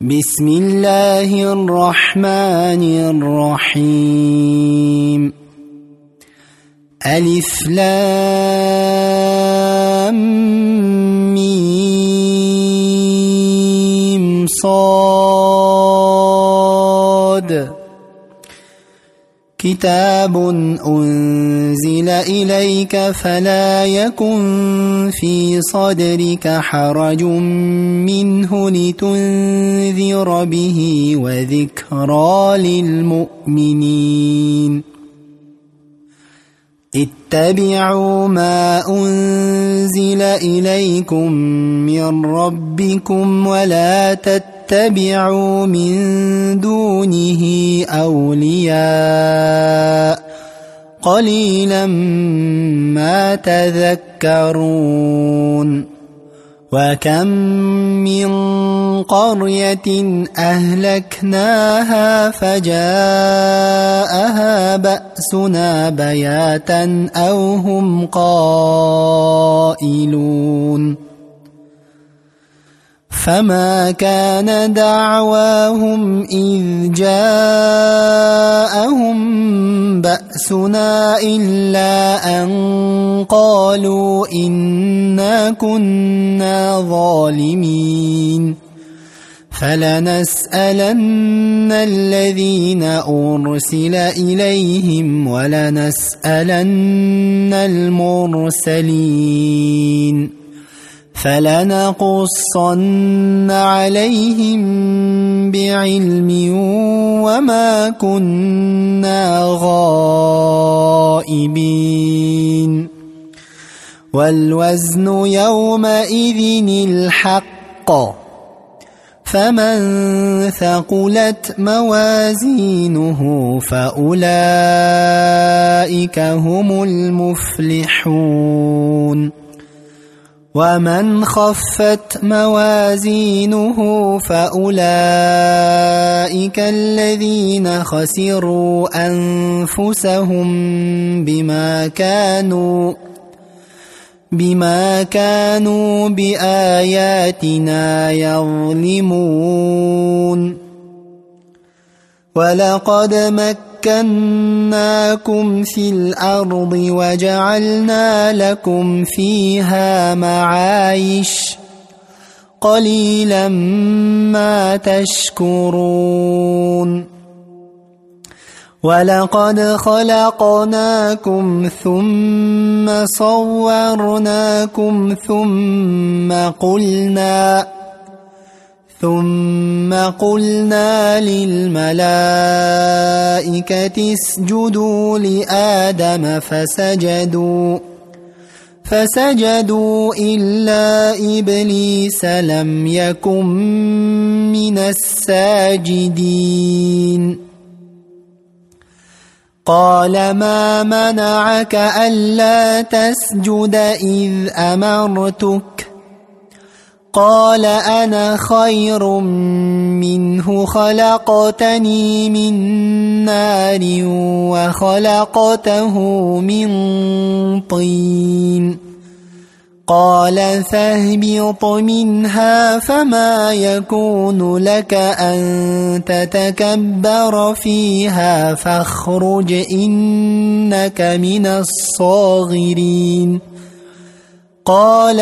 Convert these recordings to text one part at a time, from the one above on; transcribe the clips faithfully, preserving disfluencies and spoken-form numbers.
بسم الله الرحمن الرحيم. ألف لام ميم صاد. كتاب أنزل إليك فلا يكن في صدرك حرج منه لتنذر به وذكرى للمؤمنين. اتبعوا ما أنزل إليكم من ربكم ولا تتبعوا من دونه أولياء قليلا ما تذكرون. وكم من قرية أهلكناها فجاءها بأسنا بياتا أو هم قائلون. فما كان دعواهم إذ جاءهم بأسنا إلا أن قالوا إنا كنا ظالمين. فلنسألن الذين أرسل إليهم ولنسألن المرسلين. فلنقصن عليهم بعلم وما كنا غائبين. والوزن يومئذ الحق. فمن ثقلت موازينه فأولئك هم المفلحون. ومن خفت موازينه فأولئك الذين خسروا أنفسهم بما كانوا بما كانوا بآياتنا يظلمون. ولقد مكناكم في الأرض وجعلنا لكم فيها معايش قليلا ما تشكرون. ولقد خلقناكم ثم صورناكم ثم قلنا ثم قلنا للملائكة اسجدوا لآدم فسجدوا فسجدوا إلا إبليس لم يكن من الساجدين. قال ما منعك ألا تسجد إذ أمرتك؟ قال أنا خير منه خلقتني من نار وخلقته من طين. قال فاهبط منها فما يكون لك أن تتكبر فيها فاخرج إنك من الصاغرين. قال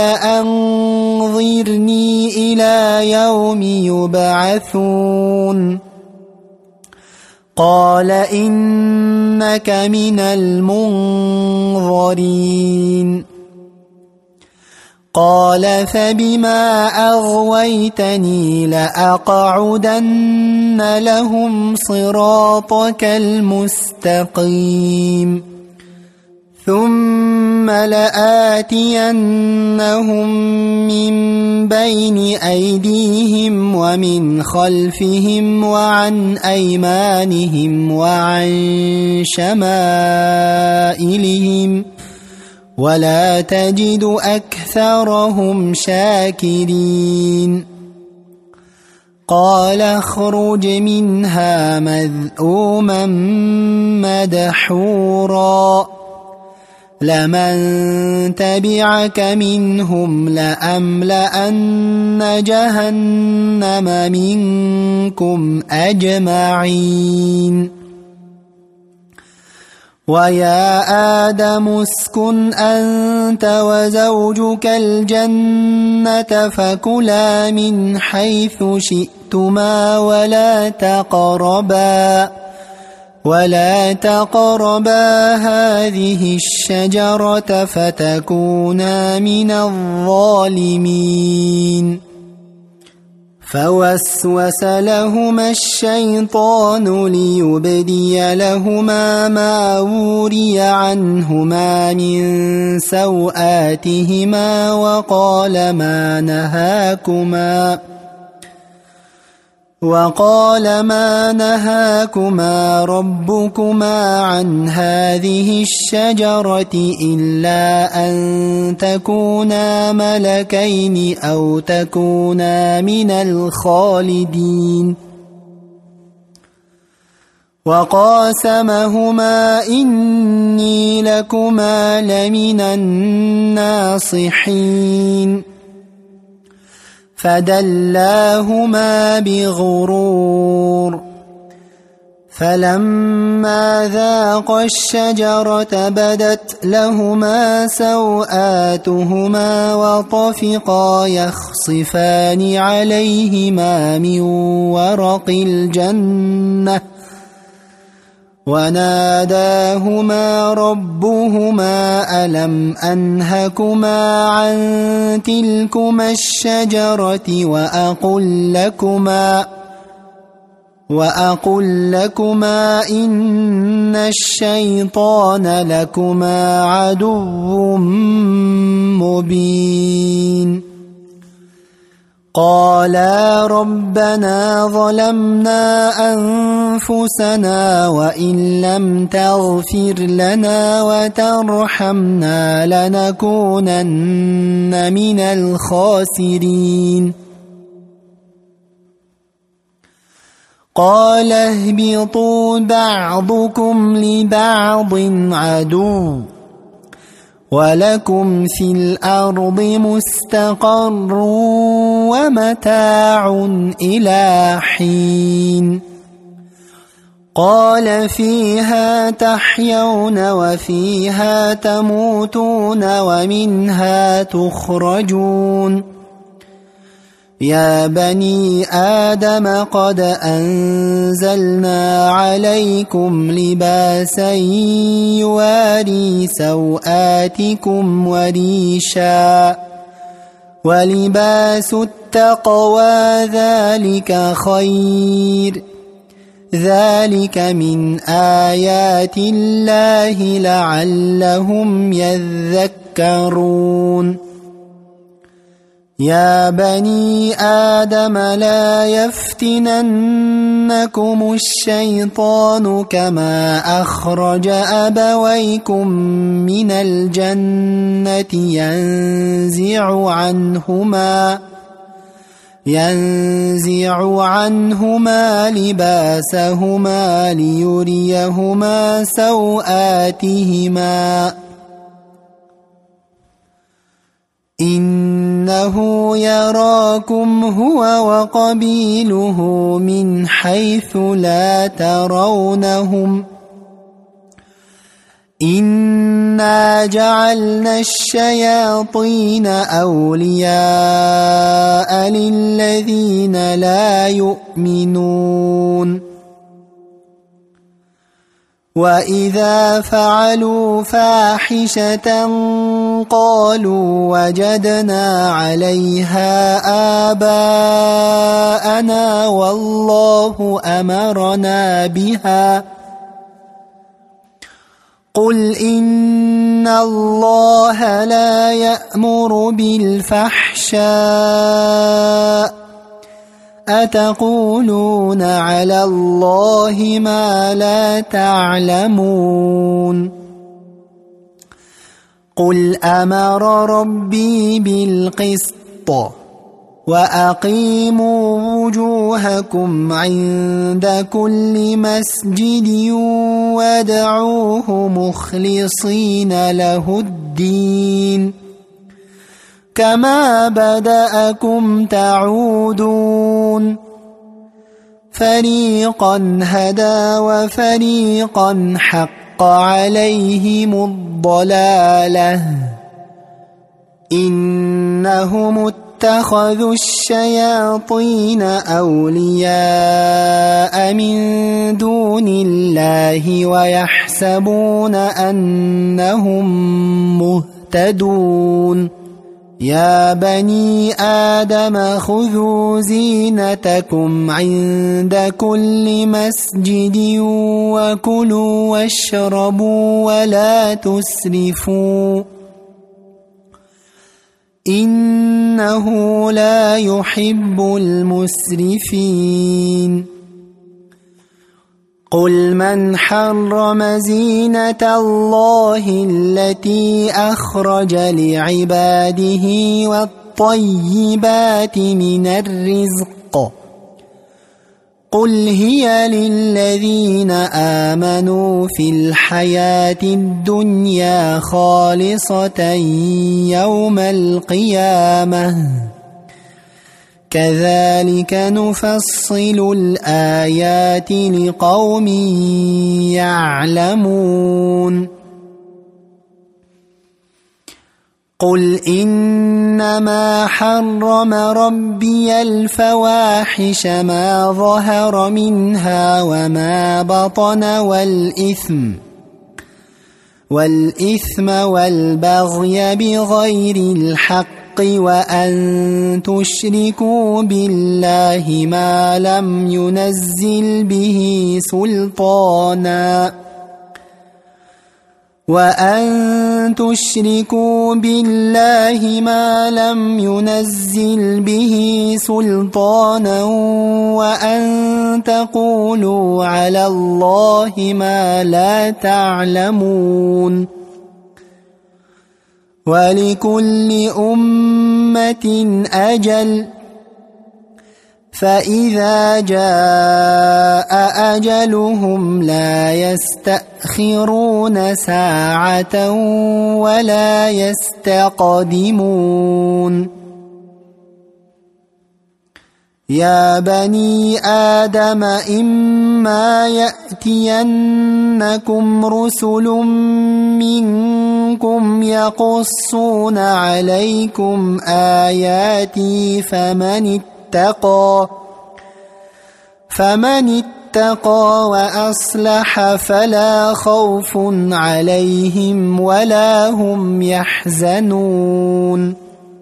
أنظرني إلى يوم يبعثون. قال إنك من المنظرين. قال فبما أغويتني لأقعدن لهم صراطك المستقيم ثم لآتينهم من بين أيديهم ومن خلفهم وعن أيمانهم وعن شمائلهم ولا تجد أكثرهم شاكرين. قال اخرج منها مذءوما مدحورا لمن تبعك منهم لأملأن جهنم منكم أجمعين ويا آدم اسكن أنت وزوجك الجنة فكلا من حيث شئتما ولا تقربا ولا تقربا هذه الشجرة فتكونا من الظالمين فوسوس لهما الشيطان ليبدي لهما ما وري عنهما من سوآتهما وقال ما نهاكما وقال ما نهاكما ربكما عن هذه الشجرة إلا أن تكونا ملكين أو تكونا من الخالدين وقاسمهما إني لكما لمن الناصحين فدلاهما بغرور فلما ذاقا الشجرة بدت لهما سوآتهما وطفقا يخصفان عليهما من ورق الجنة وناداهما ربهما ألم أنهكما عن تلكما الشجرة وأقل لكما وأقل لكما إن الشيطان لكما عدو مبين قالا ربنا ظلمنا أنفسنا وإن لم تغفر لنا وترحمنا لنكونن من الخاسرين قال اهبطوا بعضكم لبعض عدو ولكم في الأرض مستقر ومتاع إلى حين قال فيها تحيون وفيها تموتون ومنها تخرجون يا بني آدم قد أنزلنا عليكم لباسا يواري سوآتكم وريشا ولباس التقوى ذلك خير ذلك من آيات الله لعلهم يذكرون يا بني آدم لا يفتننكم الشيطان كما أخرج أبويكم من الجنة ينزع عنهما ينزع عنهما لباسهما ليريهما سوآتهما إنه يراكم هو وقبيله من حيث لا ترونهم إنا جعلنا الشياطين أولياء للذين لا يؤمنون وإذا فعلوا فاحشة قالوا وجدنا عليها آباءنا والله أمرنا بها قل إن الله لا يأمر بالفحشاء أتقولون على الله ما لا تعلمون قل أمر ربي بالقسط وأقيموا وجوهكم عند كل مسجد وادعوه مخلصين له الدين كما بدأكم تعودون فريقا هدى وفريقا حق عليهم الضلالة إنهم اتخذوا الشياطين أولياء من دون الله ويحسبون أنهم مهتدون يا بني آدم خذوا زينتكم عند كل مسجد وكلوا واشربوا ولا تسرفوا إنه لا يحب المسرفين قل من حرم زينة الله التي أخرج لعباده والطيبات من الرزق قل هي للذين آمنوا في الحياة الدنيا خالصة يوم القيامة كذلك نفصل الآيات لقوم يعلمون قل إنما حرم ربي الفواحش ما ظهر منها وما بطن والإثم والإثم والبغي بغير الحق وأن تشركوا بالله ما لم ينزل به سلطانا وأن تشركوا بالله ما لم ينزل به سلطانا وأن تقولوا على الله ما لا تعلمون ولكل أمة أجل فإذا جاء أجلهم لا يستأخرون ساعة ولا يستقدمون يا بني آدم إما يأتينكم رسل منكم يقصون عليكم آياتي فمن اتقى فمن اتقى وأصلح فلا خوف عليهم ولا هم يحزنون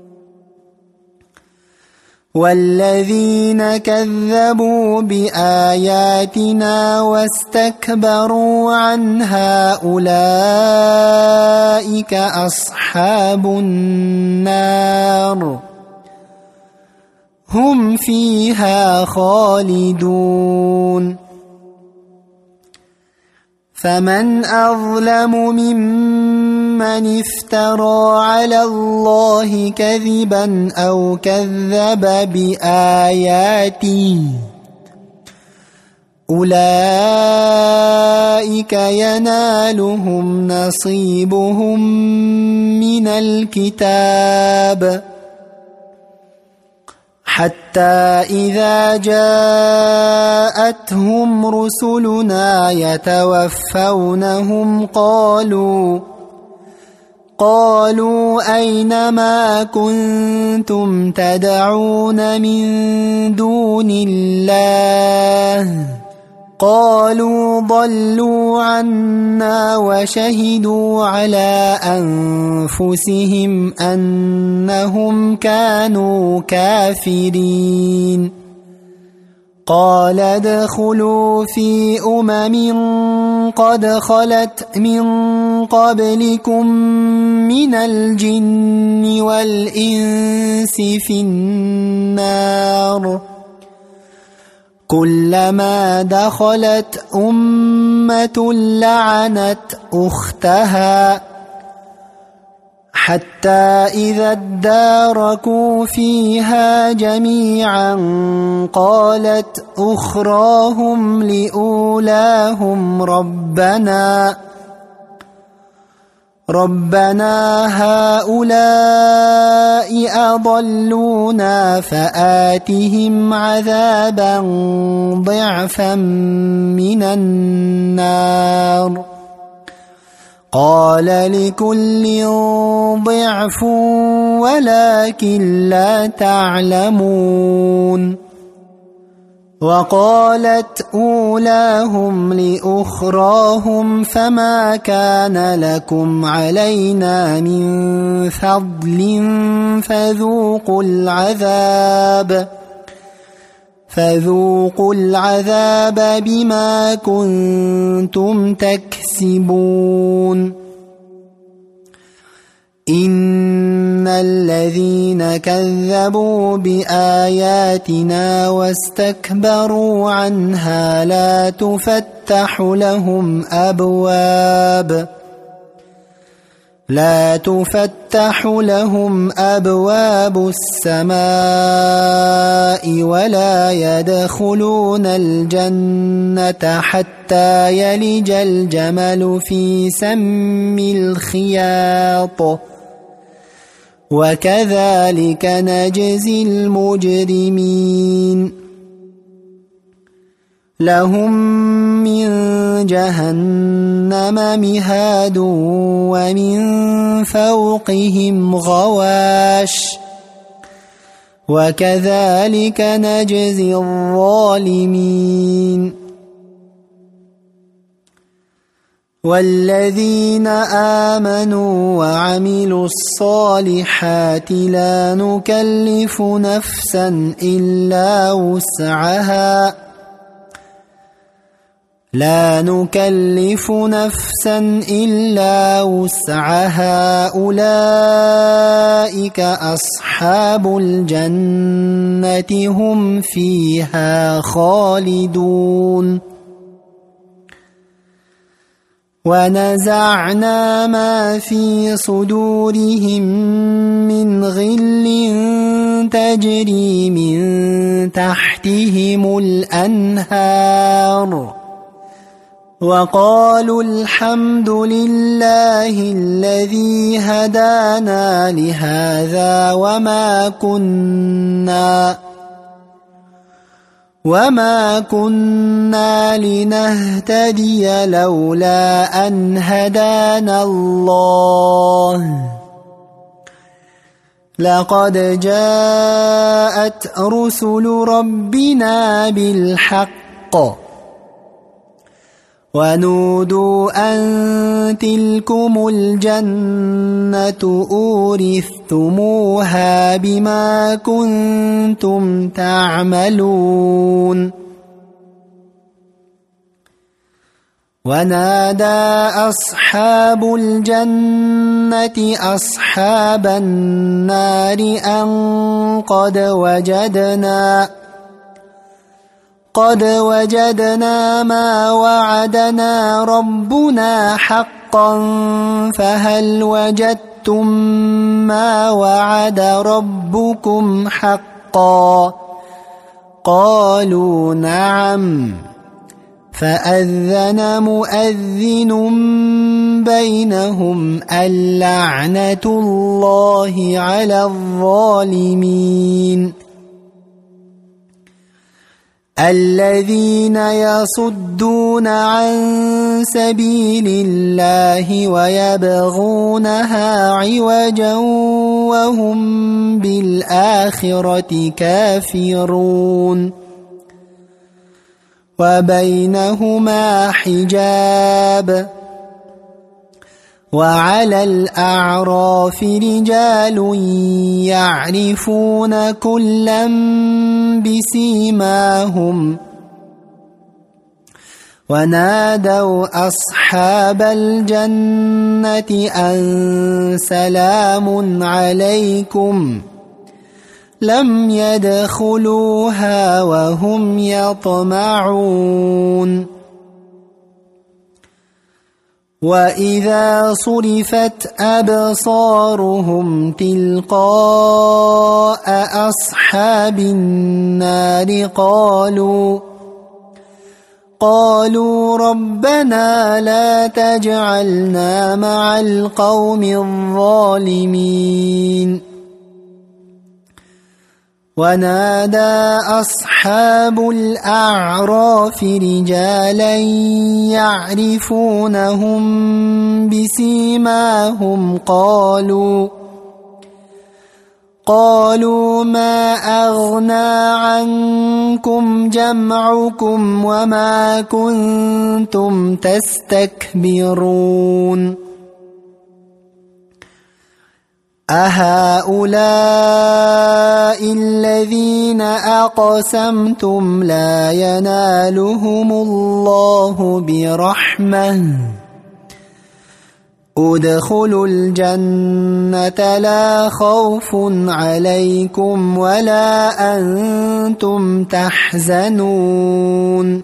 والذين كذبوا بآياتنا واستكبروا عنها أولئك أصحاب النار هم فيها خالدون فمن أظلم ممن افترى على الله كذبا أو كذب بآياته أولئك ينالهم نصيبهم من الكتاب حتى إذا جاءتهم رسلنا يتوفونهم قالوا قالوا أين ما كنتم تدعون من دون الله قالوا ضلوا عنا وشهدوا على أنفسهم أنهم كانوا كافرين قال ادخلوا في أمم قد خلت من قبلكم من الجن والإنس في النار كلما دخلت أمة لعنت أختها حتى إذا اداركوا فيها جميعا قالت أخراهم لأولاهم ربنا ربنا هؤلاء أضلونا فآتهم عذابا ضعفا من النار قال لكل ضعف ولكن لا تعلمون وقالت أولاهم لأخراهم فما كان لكم علينا من فضل فذوقوا العذاب فذوقوا العذاب بما كنتم تكسبون إن الذين كذبوا بآياتنا واستكبروا عنها لا تفتح لهم أبواب لا تفتح لهم أبواب السماء ولا يدخلون الجنة حتى يلج الجمل في سم الخياط وكذلك نجزي المجرمين لهم من جهنم مهاد ومن فوقهم غواش وكذلك نجزي الظالمين والذين آمنوا وعملوا الصالحات لا نكلف نفسا إلا وسعها لا نكلف نفسا إلا وسعها أولئك أصحاب الجنة هم فيها خالدون ونزعنا ما في صدورهم من غل تجري من تحتهم الأنهار وقالوا الحمد لله الذي هدانا لهذا وما كنا وما كنا لنهتدي لولا أن هدانا الله لقد جاءت رسل ربنا بالحق ونودوا أن تلكم الجنة أورثتموها بما كنتم تعملون ونادى أصحاب الجنة أصحاب النار أن قد وجدنا قد وجدنا ما وعدنا ربنا حقا فهل وجدتم ما وعد ربكم حقا قالوا نعم فأذن مؤذن بينهم اللعنة الله على الظالمين الذين يصدون عن سبيل الله ويبغونها عوجا وهم بالآخرة كافرون وبينهما حجاب وعلى الأعراف رجال يعرفون كلا بسيماهم ونادوا أصحاب الجنة أن سلام عليكم لم يدخلوها وهم يطمعون وإذا صرفت أبصارهم تلقاء أصحاب النار قالوا قالوا ربنا لا تجعلنا مع القوم الظالمين ونادى أصحاب الأعراف رجالا يعرفونهم بسيماهم قالوا قالوا ما أغنى عنكم جمعكم وما كنتم تستكبرون أهؤلاء الذين أقسمتم لا ينالهم الله برحمة ادخلوا الجنة لا خوف عليكم ولا أنتم تحزنون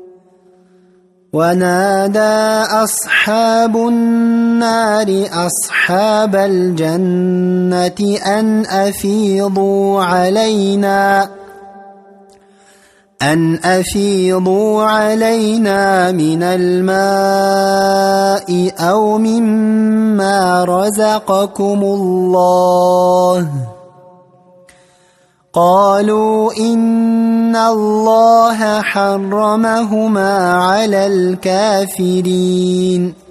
ونادى أصحاب النار أصحاب الجنة أن أفيضوا علينا أن أفيضوا علينا من الماء أو مما رزقكم الله قالوا إن الله حرمهما على الكافرين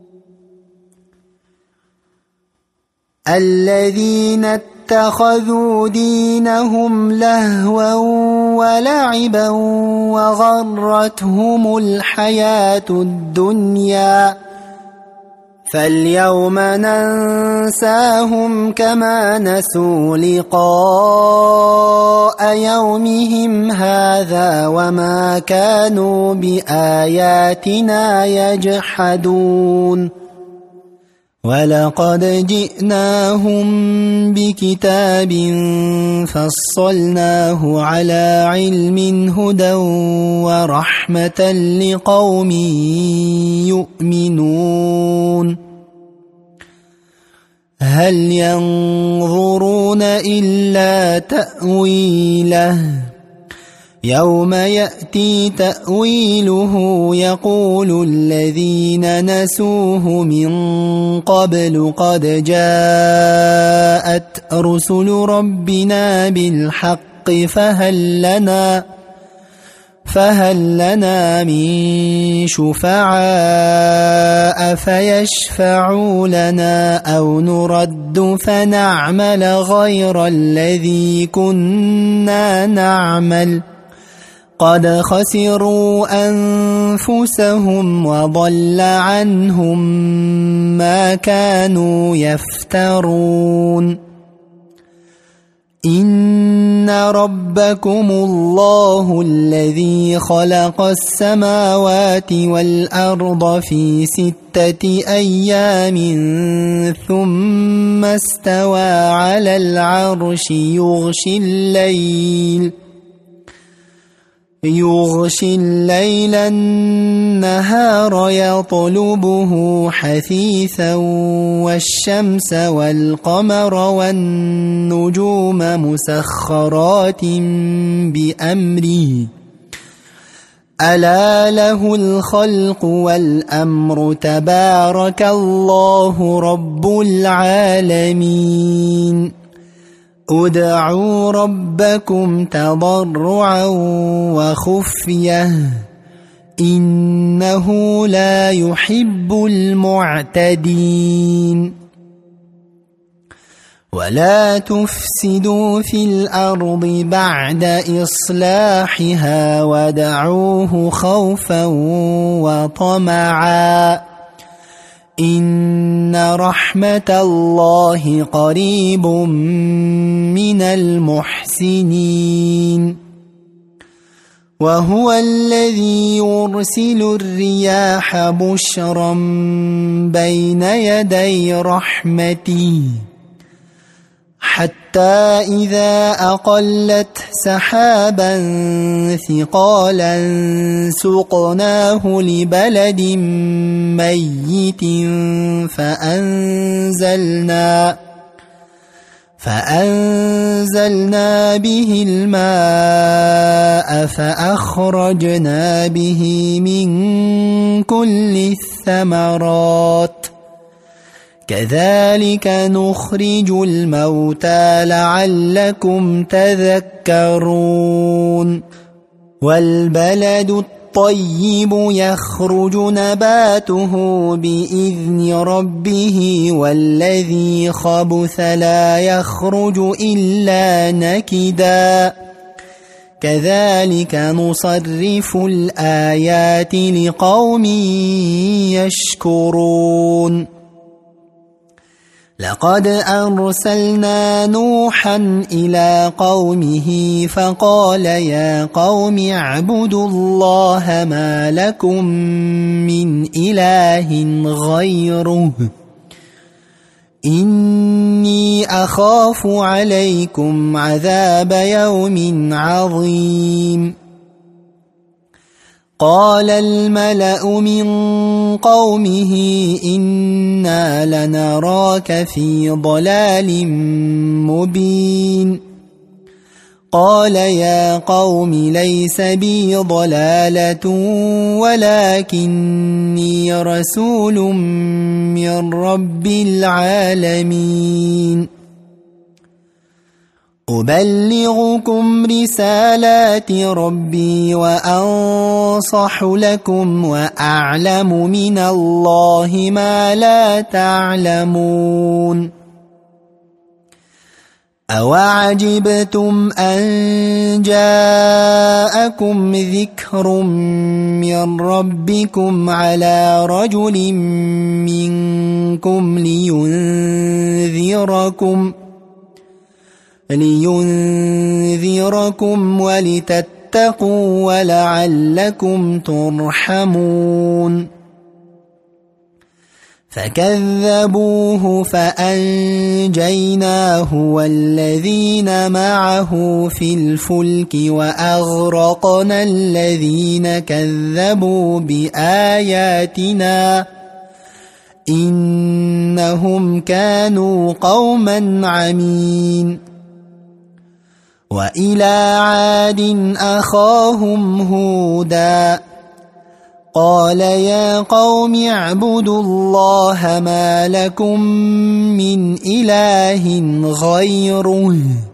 الذين اتخذوا دينهم لهوا ولعبا وغرتهم الحياة الدنيا فاليوم ننساهم كما نسوا لقاء يومهم هذا وما كانوا بآياتنا يجحدون ولقد جئناهم بكتاب فصلناه على علم هدى ورحمة لقوم يؤمنون هل ينظرون إلا تأويله يوم يأتي تأويله يقول الذين نسوه من قبل قد جاءت رسل ربنا بالحق فهل لنا فهل لنا من شفعاء فيشفعوا لنا أو نرد فنعمل غير الذي كنا نعمل قد خسروا أنفسهم وضل عنهم ما كانوا يفترون إن ربكم الله الذي خلق السماوات والأرض في ستة أيام ثم استوى على العرش يغشي الليل يغشي الليل النهار يطلبه حثيثا والشمس والقمر والنجوم مسخرات بأمره ألا له الخلق والأمر تبارك الله رب العالمين ادعوا ربكم تضرعا وخفية إنه لا يحب المعتدين ولا تفسدوا في الأرض بعد إصلاحها ودعوه خوفا وطمعا إن رحمة الله قريب من المحسنين وهو الذي يرسل الرياح بشرا بين يدي رحمته حتى إذا أقلت سحابا ثقالا سقناه لبلد ميت فأنزلنا فأنزلنا به الماء فأخرجنا به من كل الثمرات كذلك نخرج الموتى لعلكم تذكرون والبلد الطيب يخرج نباته بإذن ربه والذي خبث لا يخرج إلا نكدا كذلك نصرف الآيات لقوم يشكرون لقد أرسلنا نوحا إلى قومه فقال يا قوم اعبدوا الله ما لكم من إله غيره إني أخاف عليكم عذاب يوم عظيم قال الملأ من قومه إنا لنراك في ضلال مبين قال يا قوم ليس بي ضلالة ولكني رسول من رب العالمين أبلغكم رسالات ربي وأنصح لكم وأعلم من الله ما لا تعلمون أوعجبتم أن جاءكم ذكر من ربكم على رجل منكم لينذركم لينذركم ولتتقوا ولعلكم ترحمون فكذبوه فأنجيناه والذين معه في الفلك وأغرقنا الذين كذبوا بآياتنا إنهم كانوا قوما عمين وإلى عاد أخاهم هودا قال يا قوم اعبدوا الله ما لكم من إله غيره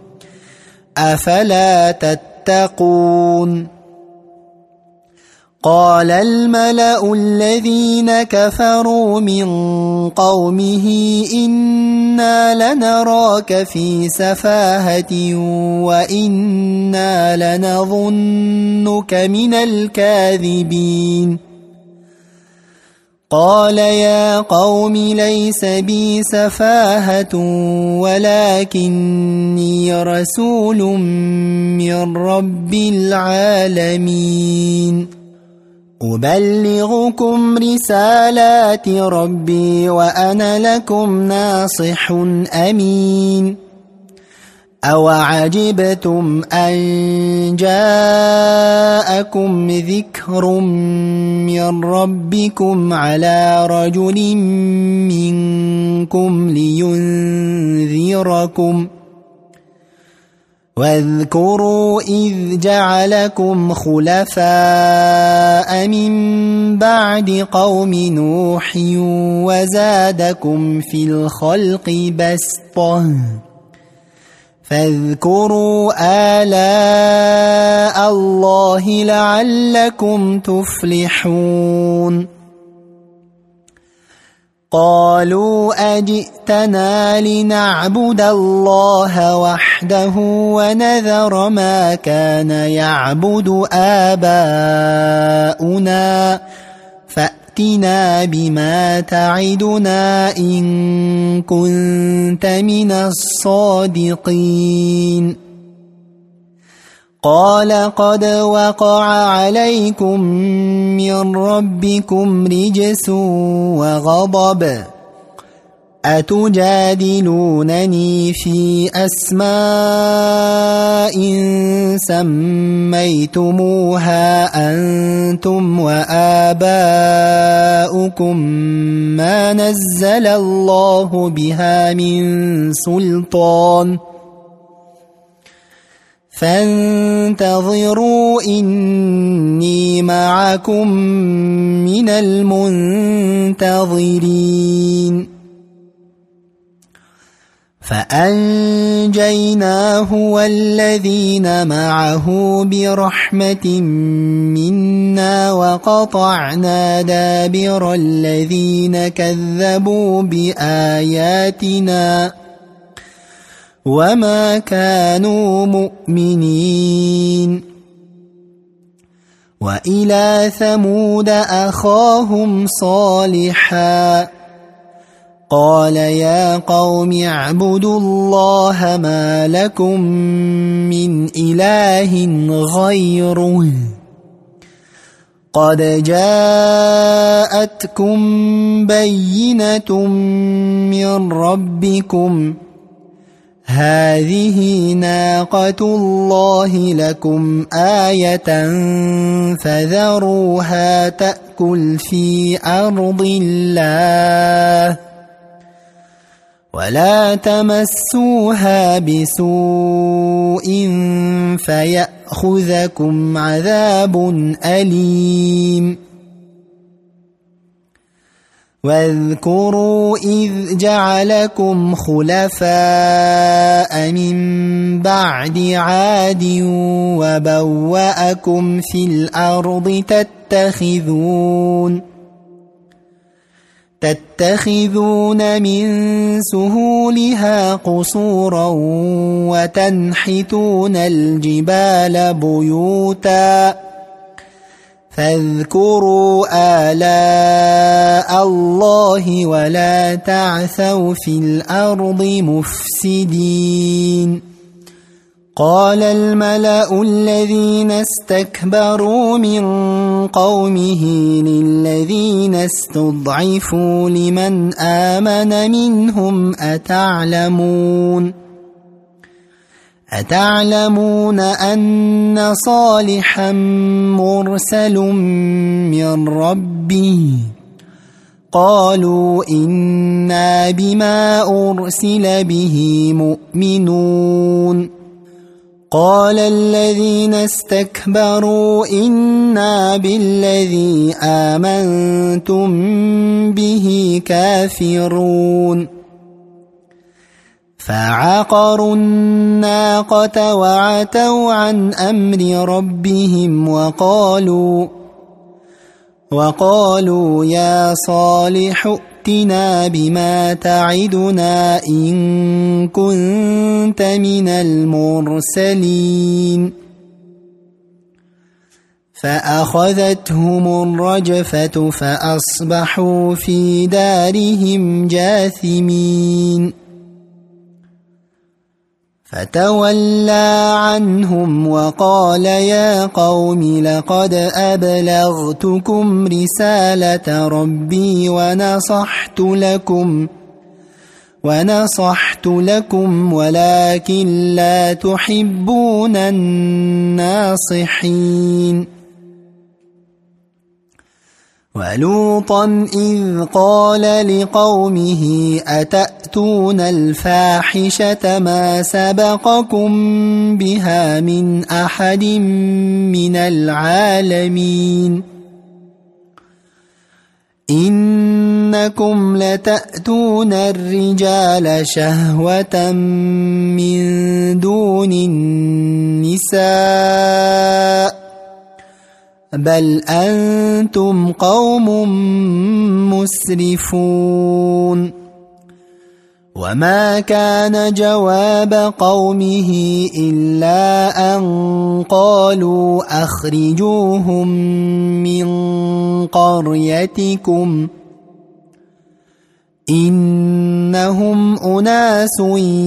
أفلا تتقون قال الملأ الذين كفروا من قومه إنا لنراك في سفاهة وإنا لنظنك من الكاذبين قال يا قوم ليس بي سفاهة ولكني رسول من رب العالمين أبلغكم رسالات ربي وأنا لكم ناصح أمين أوعجبتم أن جاءكم ذكر من ربكم على رجل منكم لينذركم واذكروا إذ جعلكم خلفاء من بعد قوم نوح وزادكم في الخلق بسطة فاذكروا آلاء الله لعلكم تفلحون قالوا أجئتنا لنعبد الله وحده ونذر ما كان يعبد آباؤنا فأتنا بما تعدنا إن كنت من الصادقين قال قد وقع عليكم من ربكم رجس وغضب أتجادلونني في أسماء سميتموها أنتم وآباؤكم ما نزل الله بها من سلطان فانتظروا إني معكم من المنتظرين فأنجيناه والذين معه برحمة منا وقطعنا دابر الذين كذبوا بآياتنا وما كانوا مؤمنين وإلى ثمود أخاهم صالحا قال يا قوم اعبدوا الله ما لكم من إله غيره قد جاءتكم بينة من ربكم هذه ناقة الله لكم آية فذروها تأكل في أرض الله ولا تمسوها بسوء فيأخذكم عذاب أليم واذكروا إذ جعلكم خلفاء من بعد عاد وبوأكم في الأرض تتخذون تتخذون من سهولها قصورا وتنحتون الجبال بيوتا فاذكروا آلاء الله ولا تعثوا في الأرض مفسدين قال الملأ الذين استكبروا من قومه للذين استضعفوا لمن آمن منهم أتعلمون أتعلمون أن صالحا مرسل من ربه قالوا إنا بما أرسل به مؤمنون قال الذين استكبروا إنا بالذي آمنتم به كافرون فعقروا الناقة وعتوا عن أمر ربهم وقالوا وقالوا يا صالح ائتنا بما تعدنا إن كنت من المرسلين فأخذتهم الرجفة فأصبحوا في دارهم جاثمين فتولى عنهم وقال يا قوم لقد أبلغتكم رسالة ربي ونصحت لكم ونصحت لكم ولكن لا تحبون الناصحين ولوطا إذ قال لقومه أتأتون الفاحشة ما سبقكم بها من أحد من العالمين إنكم لتأتون الرجال شهوة من دون النساء بل أنتم قوم مسرفون وما كان جواب قومه إلا أن قالوا أخرجوهم من قريتكم إنهم أناس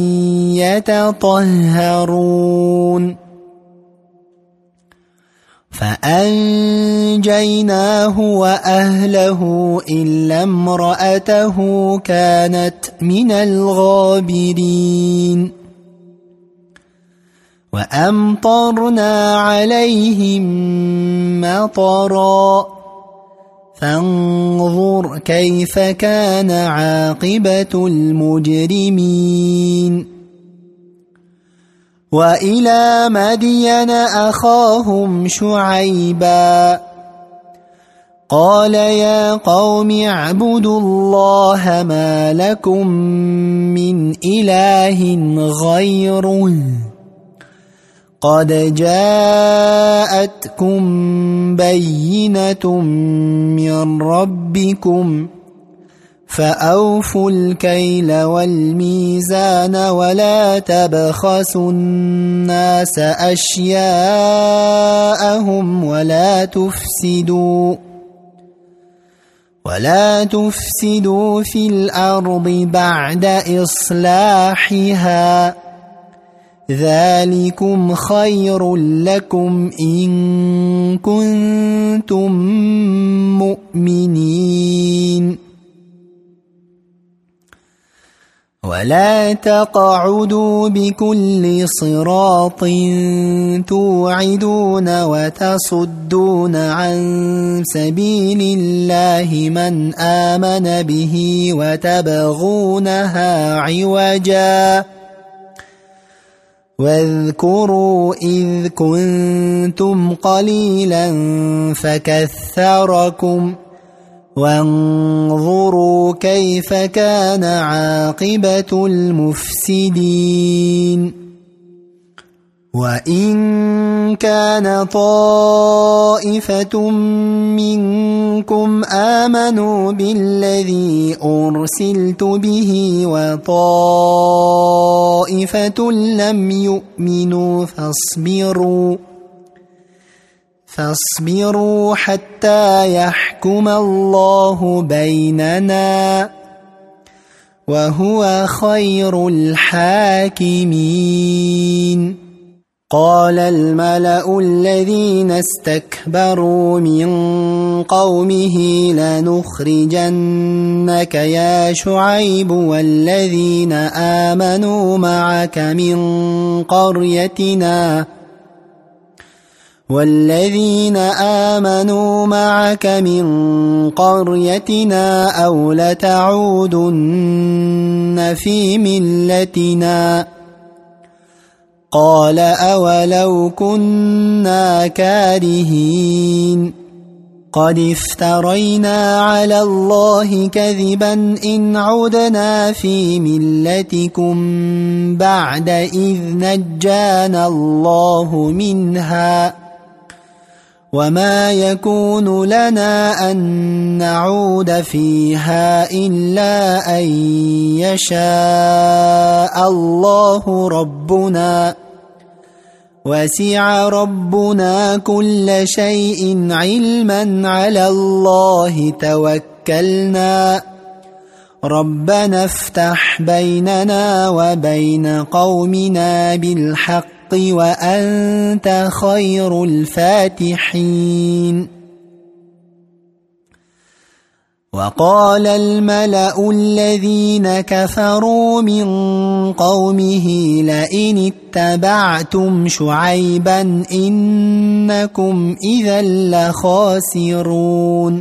يتطهرون فأنجيناه وأهله إلا امرأته كانت من الغابرين وأمطرنا عليهم مطرا فانظر كيف كان عاقبة المجرمين وإلى مدين أخاهم شعيبا قال يا قوم اعبدوا الله ما لكم من إله غيره قد جاءتكم بينة من ربكم فأوفوا الكيل والميزان ولا تبخسوا الناس أشياءهم ولا تفسدوا ولا تفسدوا في الأرض بعد إصلاحها ذلكم خير لكم إن كنتم مؤمنين ولا تقعدوا بكل صراط توعدون وتصدون عن سبيل الله من آمن به وتبغونها عوجا واذكروا إذ كنتم قليلا فكثركم وانظروا كيف كان عاقبة المفسدين وإن كان طائفة منكم آمنوا بالذي أرسلت به وطائفة لم يؤمنوا فاصبروا فاصبروا حتى يحكم الله بيننا وهو خير الحاكمين قال الملأ الذين استكبروا من قومه لنخرجنك يا شعيب والذين آمنوا معك من قريتنا والذين آمنوا معك من قريتنا أو لتعودن في ملتنا قال أولو كنا كارهين قد افترينا على الله كذبا إن عدنا في ملتكم بعد إذ نجانا الله منها وما يكون لنا أن نعود فيها إلا أن يشاء الله ربنا وسع ربنا كل شيء علما على الله توكلنا ربنا افتح بيننا وبين قومنا بالحق وأنت خير الفاتحين وقال الملأ الذين كفروا من قومه لئن اتبعتم شعيبا إنكم إذا لخاسرون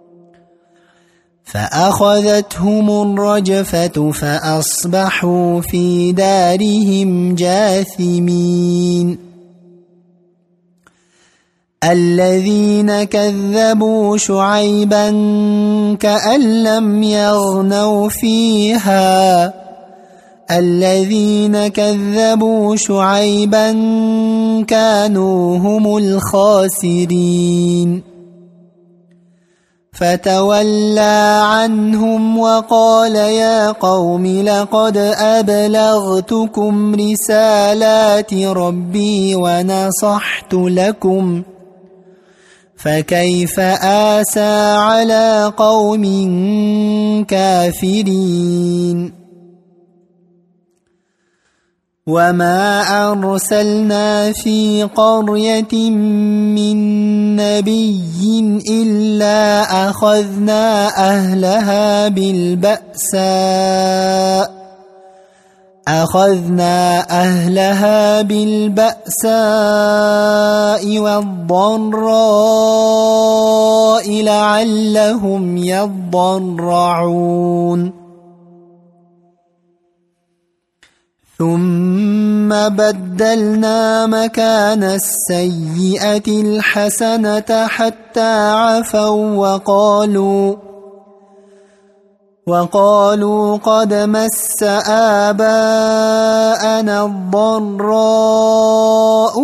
فأخذتهم الرجفة فأصبحوا في دارهم جاثمين الذين كذبوا شعيبا كأن لم يغنوا فيها الذين كذبوا شعيبا كانوا هم الخاسرين فتولى عنهم وقال يا قوم لقد أبلغتكم رسالات ربي ونصحت لكم فكيف آسى على قوم كافرين وما أرسلنا في قرية من نبي إلا أخذنا أهلها بالبأساء أخذنا أهلها بالبأساء والضراء لعلهم يضرعون ثم بدلنا مكان السيئة الحسنة حتى عفوا وقالوا وقالوا قد مس آباءنا الضراء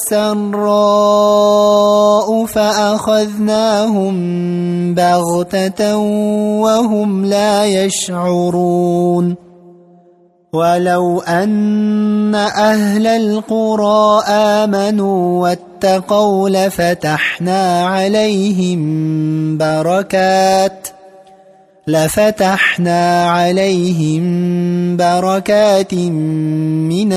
والسراء فأخذناهم بغتة وهم لا يشعرون ولو أن أهل القرى آمنوا واتقوا لفتحنا عليهم بركات لفتحنا عليهم بركات من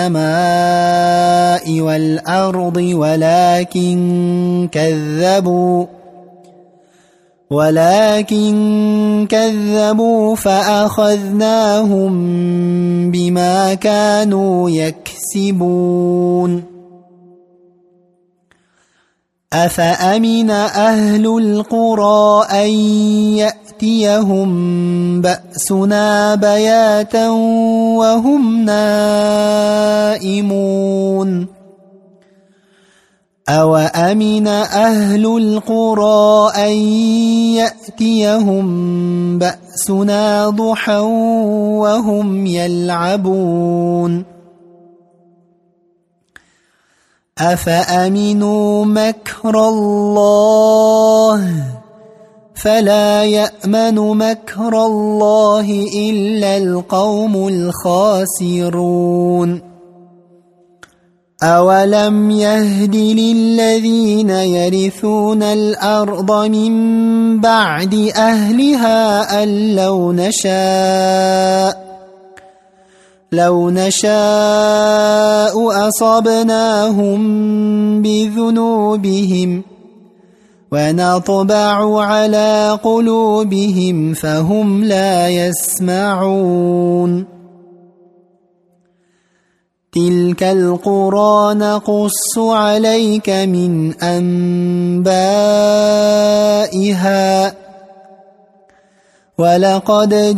السماء والأرض ولكن كذبوا ولكن كذبوا فأخذناهم بما كانوا يكسبون أفأمن أهل القرى أن يأتيهم بأسنا بياتا وهم نائمون أوأمن أهل القرى أن يأتيهم بأسنا ضحى وهم يلعبون أفأمنوا مكر الله فلا يأمن مكر الله إلا القوم الخاسرون أولم يهد للذين يرثون الأرض من بعد أهلها أن لو نشاء لو نشاء أصبناهم بذنوبهم ونطبع على قلوبهم فهم لا يسمعون تلك القرى نقص عليك من أنبائها ولقد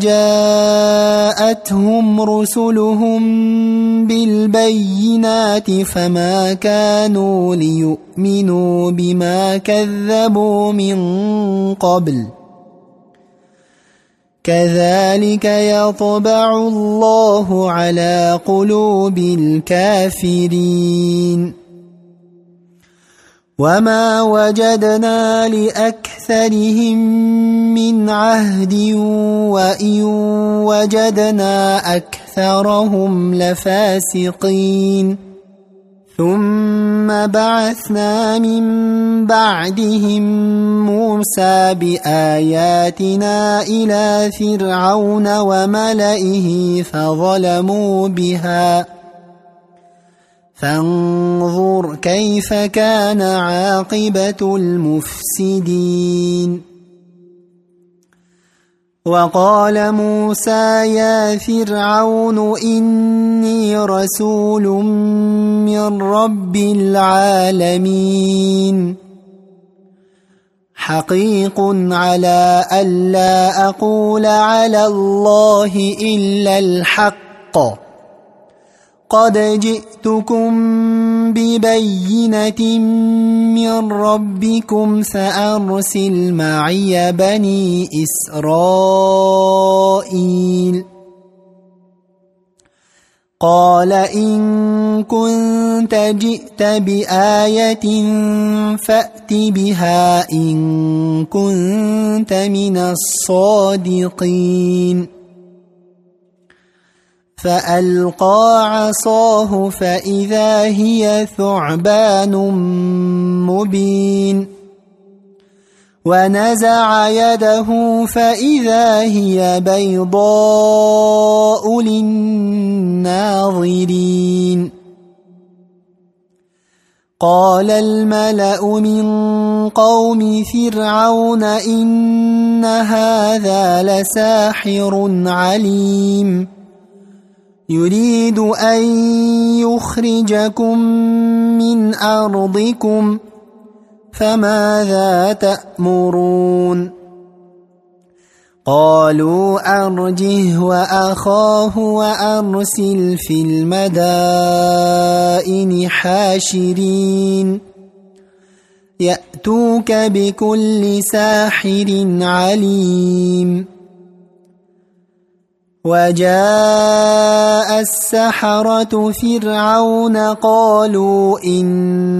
جاءتهم رسلهم بالبينات فما كانوا ليؤمنوا بما كذبوا من قبل كذلك يطبع الله على قلوب الكافرين وما وجدنا لأكثرهم من عهد وإن وجدنا أكثرهم لفاسقين ثم بعثنا من بعدهم موسى بآياتنا إلى فرعون وملئه فظلموا بها فانظر كيف كان عاقبة المفسدين وقال موسى يا فرعون إني رسول من رب العالمين حقيق على ألا أقول على الله إلا الحق قد جئتكم ببينة من ربكم فأرسل معي بني إسرائيل قال إن كنت جئت بآية فأت بها إن كنت من الصادقين فألقى عصاه فإذا هي ثعبان مبين ونزع يده فإذا هي بيضاء للناظرين قال الملأ من قوم فرعون إن هذا لساحر عليم يريد أن يخرجكم من أرضكم فماذا تأمرون قالوا أرجه وأخاه وأرسل في المدائن حاشرين يأتوك بكل ساحر عليم وجاء السحرة فرعون قالوا إن